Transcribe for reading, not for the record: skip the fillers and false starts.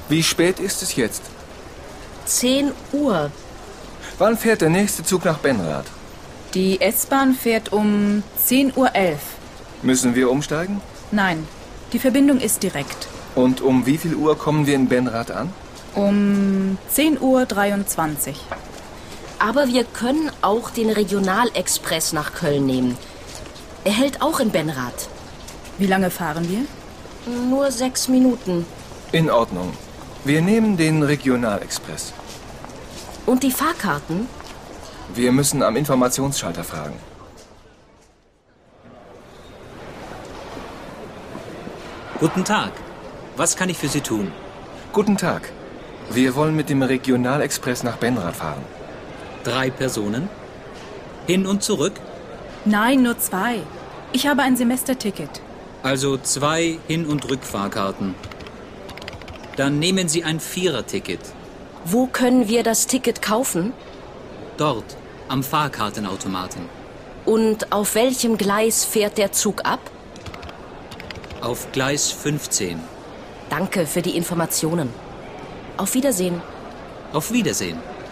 Wie spät ist es jetzt? 10 Uhr. Wann fährt der nächste Zug nach Benrath? Die S-Bahn fährt um 10:11 Uhr. Müssen wir umsteigen? Nein, die Verbindung ist direkt. Und um wie viel Uhr kommen wir in Benrath an? Um 10:23 Uhr. Aber wir können auch den Regionalexpress nach Köln nehmen. Er hält auch in Benrath. Wie lange fahren wir? Nur 6 Minuten. In Ordnung. Wir nehmen den Regionalexpress. Und die Fahrkarten? Wir müssen am Informationsschalter fragen. Guten Tag. Was kann ich für Sie tun? Guten Tag. Wir wollen mit dem Regionalexpress nach Benrath fahren. 3 Personen? Hin und zurück? Nein, nur 2. Ich habe ein Semesterticket. Also 2 Hin- und Rückfahrkarten. Dann nehmen Sie ein 4er-Ticket. Wo können wir das Ticket kaufen? Dort, am Fahrkartenautomaten. Und auf welchem Gleis fährt der Zug ab? Auf Gleis 15. Danke für die Informationen. Auf Wiedersehen. Auf Wiedersehen.